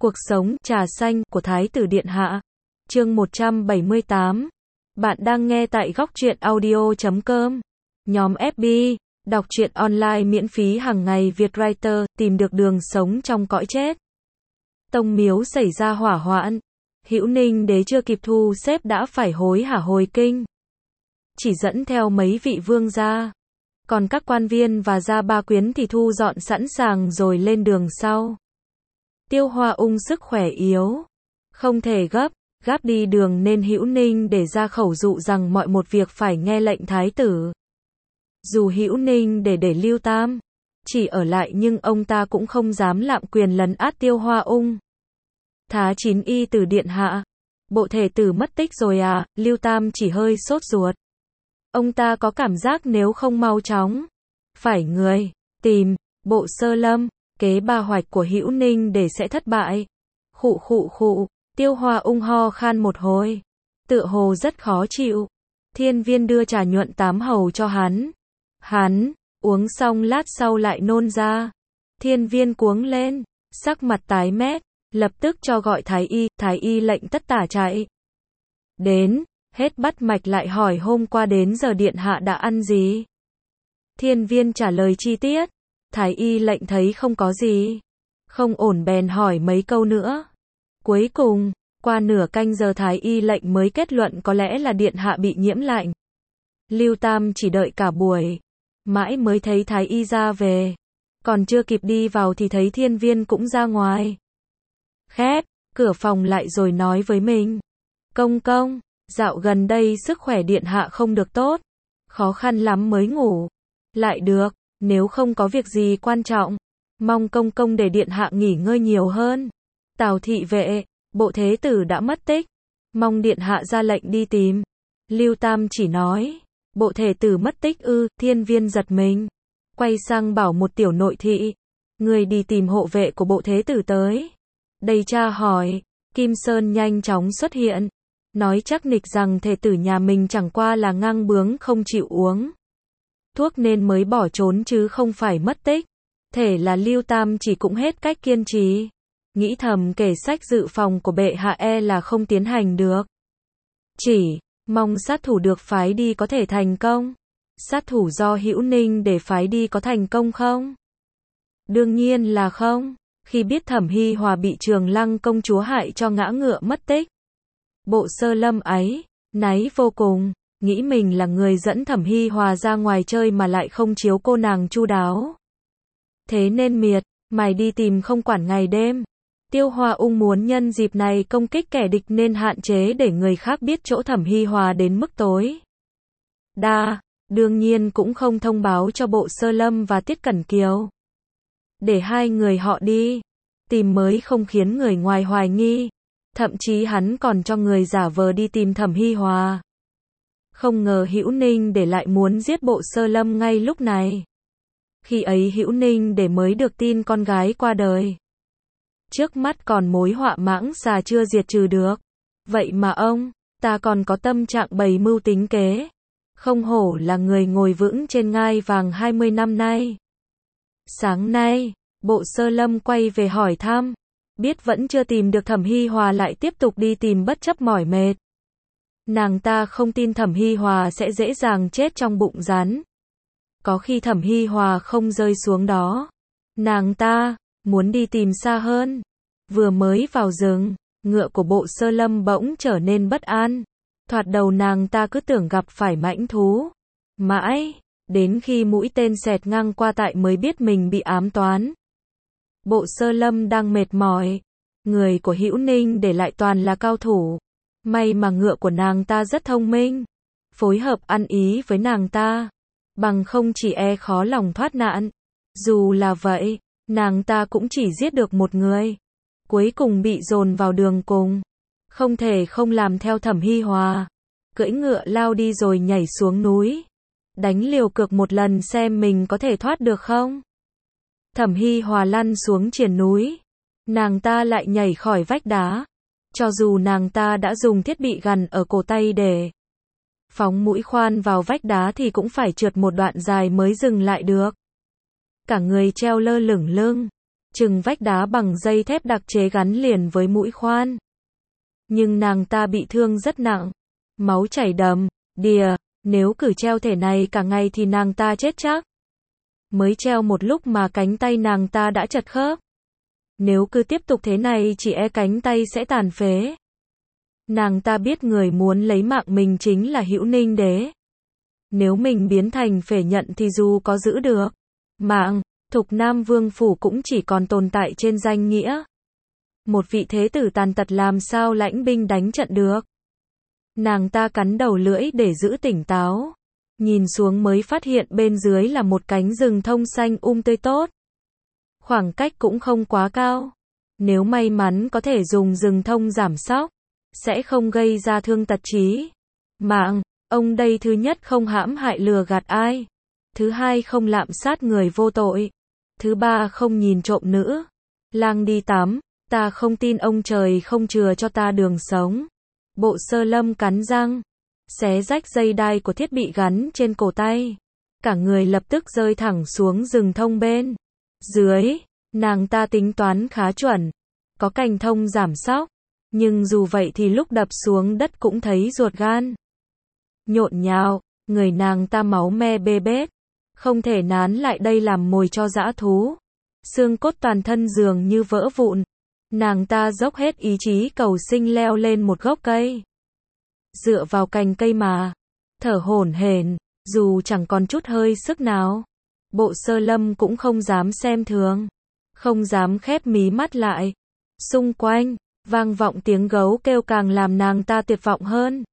Cuộc sống trà xanh của Thái tử Điện Hạ. Chương 178. Bạn đang nghe tại góc truyện audio.com. Nhóm FB, đọc truyện online miễn phí hàng ngày Việt Writer, tìm được đường sống trong cõi chết. Tông miếu xảy ra hỏa hoạn. Hữu Ninh đế chưa kịp thu xếp đã phải hối hả hồi kinh. Chỉ dẫn theo mấy vị vương gia. Còn các quan viên và gia ba quyến thì thu dọn sẵn sàng rồi lên đường sau. Tiêu Hoa Ung sức khỏe yếu, không thể gáp đi đường nên Hữu Ninh để ra khẩu dụ rằng mọi một việc phải nghe lệnh thái tử. Dù Hữu Ninh để Lưu Tam chỉ ở lại nhưng ông ta cũng không dám lạm quyền lấn át Tiêu Hoa Ung. Thá 9 y từ Điện Hạ, bộ thể tử mất tích rồi à? Lưu Tam chỉ hơi sốt ruột. Ông ta có cảm giác nếu không mau chóng phải người tìm Bộ Sơ Lâm, kế ba hoạch của Hữu Ninh để sẽ thất bại. Khụ. Tiêu Hoa Ung ho khan một hồi, tựa hồ rất khó chịu. Thiên Viên đưa trà nhuận tám hầu cho hắn uống xong lát sau lại nôn ra. Thiên Viên cuống lên, sắc mặt tái mét, lập tức cho gọi thái y lệnh tất tả chạy đến, hết bắt mạch lại hỏi hôm qua đến giờ Điện Hạ đã ăn gì. Thiên Viên trả lời chi tiết. Thái y lệnh thấy không có gì không ổn bèn hỏi mấy câu nữa. Cuối cùng, qua nửa canh giờ Thái y lệnh mới kết luận có lẽ là Điện Hạ bị nhiễm lạnh. Lưu Tam chỉ đợi cả buổi, mãi mới thấy Thái y ra về. Còn chưa kịp đi vào thì thấy Thiên Viên cũng ra ngoài. Khép cửa phòng lại rồi nói với mình. Công, dạo gần đây sức khỏe Điện Hạ không được tốt. Khó khăn lắm mới ngủ lại được. Nếu không có việc gì quan trọng, mong công để Điện Hạ nghỉ ngơi nhiều hơn. Tào thị vệ, bộ thế tử đã mất tích, mong Điện Hạ ra lệnh đi tìm. Lưu Tam chỉ nói, bộ thể tử mất tích ư? Thiên Viên giật mình, quay sang bảo một tiểu nội thị, người đi tìm hộ vệ của bộ thế tử tới. Đây cha hỏi, Kim Sơn nhanh chóng xuất hiện, nói chắc nịch rằng thể tử nhà mình chẳng qua là ngang bướng không chịu uống thuốc nên mới bỏ trốn chứ không phải mất tích. Thể là Lưu Tam chỉ cũng hết cách kiên trì, nghĩ thầm kể sách dự phòng của bệ hạ là không tiến hành được. Chỉ mong sát thủ được phái đi có thể thành công. Sát thủ do Hữu Ninh để phái đi có thành công không? Đương nhiên là không. Khi biết Thẩm Hi Hòa bị Trường Lăng công chúa hại cho ngã ngựa mất tích, Bộ Sơ Lâm ấy náy vô cùng. Nghĩ mình là người dẫn Thẩm Hi Hòa ra ngoài chơi mà lại không chiếu cô nàng chu đáo. Thế nên miệt mài đi tìm không quản ngày đêm. Tiêu Hoa Ung muốn nhân dịp này công kích kẻ địch nên hạn chế để người khác biết chỗ Thẩm Hi Hòa đến mức tối đa. Đương nhiên cũng không thông báo cho Bộ Sơ Lâm và Tiết Cẩn Kiều. Để hai người họ đi tìm mới không khiến người ngoài hoài nghi. Thậm chí hắn còn cho người giả vờ đi tìm Thẩm Hi Hòa. Không ngờ Hữu Ninh để lại muốn giết Bộ Sơ Lâm ngay lúc này. Khi ấy Hữu Ninh để mới được tin con gái qua đời. Trước mắt còn mối họa mãng xà chưa diệt trừ được. Vậy mà ông ta còn có tâm trạng bày mưu tính kế. Không hổ là người ngồi vững trên ngai vàng 20 năm nay. Sáng nay, Bộ Sơ Lâm quay về hỏi thăm. Biết vẫn chưa tìm được Thẩm Hi Hòa lại tiếp tục đi tìm bất chấp mỏi mệt. Nàng ta không tin Thẩm Hi Hòa sẽ dễ dàng chết trong bụng rắn. Có khi Thẩm Hi Hòa không rơi xuống đó. Nàng ta muốn đi tìm xa hơn. Vừa mới vào rừng, ngựa của Bộ Sơ Lâm bỗng trở nên bất an. Thoạt đầu nàng ta cứ tưởng gặp phải mãnh thú. Mãi, đến khi mũi tên xẹt ngang qua tai mới biết mình bị ám toán. Bộ Sơ Lâm đang mệt mỏi. Người của Hữu Ninh để lại toàn là cao thủ. May mà ngựa của nàng ta rất thông minh, phối hợp ăn ý với nàng ta, bằng không chỉ khó lòng thoát nạn. Dù là vậy, nàng ta cũng chỉ giết được một người. Cuối cùng bị dồn vào đường cùng, không thể không làm theo Thẩm Hi Hòa. Cưỡi ngựa lao đi rồi nhảy xuống núi, đánh liều cược một lần xem mình có thể thoát được không. Thẩm Hi Hòa lăn xuống triền núi, nàng ta lại nhảy khỏi vách đá. Cho dù nàng ta đã dùng thiết bị gằn ở cổ tay để phóng mũi khoan vào vách đá thì cũng phải trượt một đoạn dài mới dừng lại được. Cả người treo lơ lửng lưng, chừng vách đá bằng dây thép đặc chế gắn liền với mũi khoan. Nhưng nàng ta bị thương rất nặng, máu chảy đầm đìa, nếu cứ treo thể này cả ngày thì nàng ta chết chắc. Mới treo một lúc mà cánh tay nàng ta đã chật khớp. Nếu cứ tiếp tục thế này chỉ e cánh tay sẽ tàn phế. Nàng ta biết người muốn lấy mạng mình chính là Hữu Ninh Đế. Nếu mình biến thành phể nhận thì dù có giữ được mạng, Thục Nam Vương Phủ cũng chỉ còn tồn tại trên danh nghĩa. Một vị thế tử tàn tật làm sao lãnh binh đánh trận được. Nàng ta cắn đầu lưỡi để giữ tỉnh táo. Nhìn xuống mới phát hiện bên dưới là một cánh rừng thông xanh tươi tốt. Khoảng cách cũng không quá cao. Nếu may mắn có thể dùng rừng thông giảm sóc, sẽ không gây ra thương tật chí mạng. Ông đây thứ nhất không hãm hại lừa gạt ai. Thứ hai không lạm sát người vô tội. Thứ ba không nhìn trộm nữ lang đi tắm. Ta không tin ông trời không chừa cho ta đường sống. Bộ Sơ Lâm cắn răng, xé rách dây đai của thiết bị gắn trên cổ tay. Cả người lập tức rơi thẳng xuống rừng thông bên dưới. Nàng ta tính toán khá chuẩn, có cành thông giảm sóc. Nhưng dù vậy thì lúc đập xuống đất cũng thấy ruột gan nhộn nhạo, người nàng ta máu me bê bết. Không thể nán lại đây làm mồi cho dã thú. Xương cốt toàn thân dường như vỡ vụn. Nàng ta dốc hết ý chí cầu sinh leo lên một gốc cây. Dựa vào cành cây mà thở hổn hển, dù chẳng còn chút hơi sức nào. Bộ Sơ Lâm cũng không dám xem thường, không dám khép mí mắt lại. Xung quanh vang vọng tiếng gấu kêu càng làm nàng ta tuyệt vọng hơn.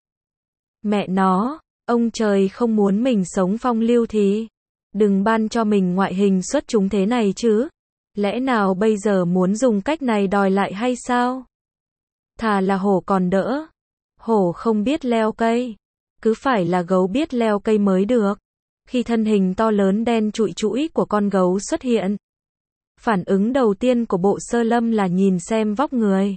Mẹ nó, ông trời không muốn mình sống phong lưu thì đừng ban cho mình ngoại hình xuất chúng thế này chứ. Lẽ nào bây giờ muốn dùng cách này đòi lại hay sao? Thà là hổ còn đỡ. Hổ không biết leo cây, cứ phải là gấu biết leo cây mới được. Khi thân hình to lớn đen trụi trũi của con gấu xuất hiện, phản ứng đầu tiên của Bộ Sơ Lâm là nhìn xem vóc người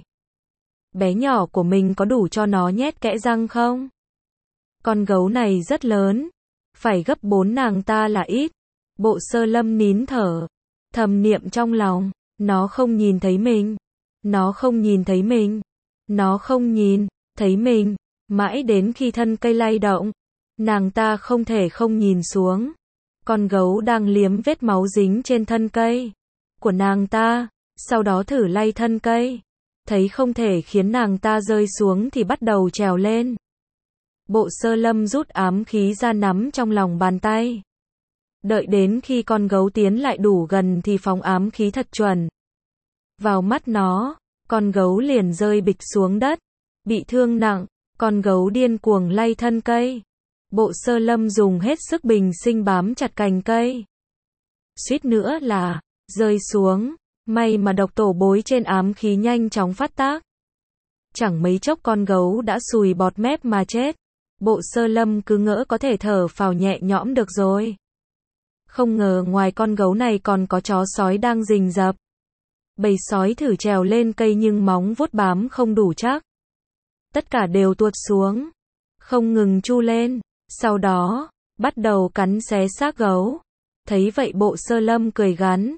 bé nhỏ của mình có đủ cho nó nhét kẽ răng không? Con gấu này rất lớn, phải gấp 4 nàng ta là ít. Bộ Sơ Lâm nín thở, thầm niệm trong lòng, nó không nhìn thấy mình, nó không nhìn thấy mình, nó không nhìn thấy mình. Mãi đến khi thân cây lay động, nàng ta không thể không nhìn xuống. Con gấu đang liếm vết máu dính trên thân cây của nàng ta, sau đó thử lay thân cây. Thấy không thể khiến nàng ta rơi xuống thì bắt đầu trèo lên. Bộ Sơ Lâm rút ám khí ra nắm trong lòng bàn tay. Đợi đến khi con gấu tiến lại đủ gần thì phóng ám khí thật chuẩn vào mắt nó, con gấu liền rơi bịch xuống đất, bị thương nặng. Con gấu điên cuồng lay thân cây. Bộ Sơ Lâm dùng hết sức bình sinh bám chặt cành cây, suýt nữa là rơi xuống. May mà độc tổ bối trên ám khí nhanh chóng phát tác. Chẳng mấy chốc con gấu đã sùi bọt mép mà chết. Bộ Sơ Lâm cứ ngỡ có thể thở phào nhẹ nhõm được rồi. Không ngờ ngoài con gấu này còn có chó sói đang rình rập. Bầy sói thử trèo lên cây nhưng móng vuốt bám không đủ chắc. Tất cả đều tuột xuống, không ngừng chu lên, sau đó bắt đầu cắn xé xác gấu. Thấy vậy Bộ Sơ Lâm cười gắn,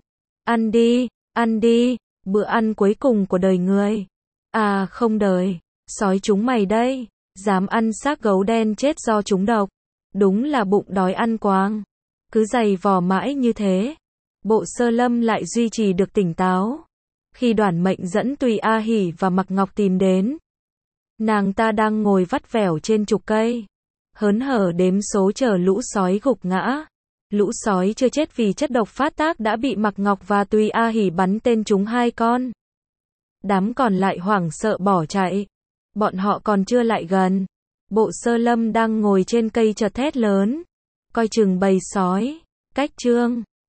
ăn đi, bữa ăn cuối cùng của đời người. À không đời, sói chúng mày đây, dám ăn xác gấu đen chết do trúng độc. Đúng là bụng đói ăn quàng. Cứ giày vò mãi như thế, Bộ Sơ Lâm lại duy trì được tỉnh táo. Khi Đoản Mệnh dẫn Tùy A Hỉ và Mặc Ngọc tìm đến, nàng ta đang ngồi vắt vẻo trên trục cây, hớn hở đếm số chờ lũ sói gục ngã. Lũ sói chưa chết vì chất độc phát tác đã bị Mặc Ngọc và Tùy A Hỉ bắn tên trúng 2 con. Đám còn lại hoảng sợ bỏ chạy. Bọn họ còn chưa lại gần, Bộ Sơ Lâm đang ngồi trên cây chợt thét lớn, coi chừng bầy sói. Cách chương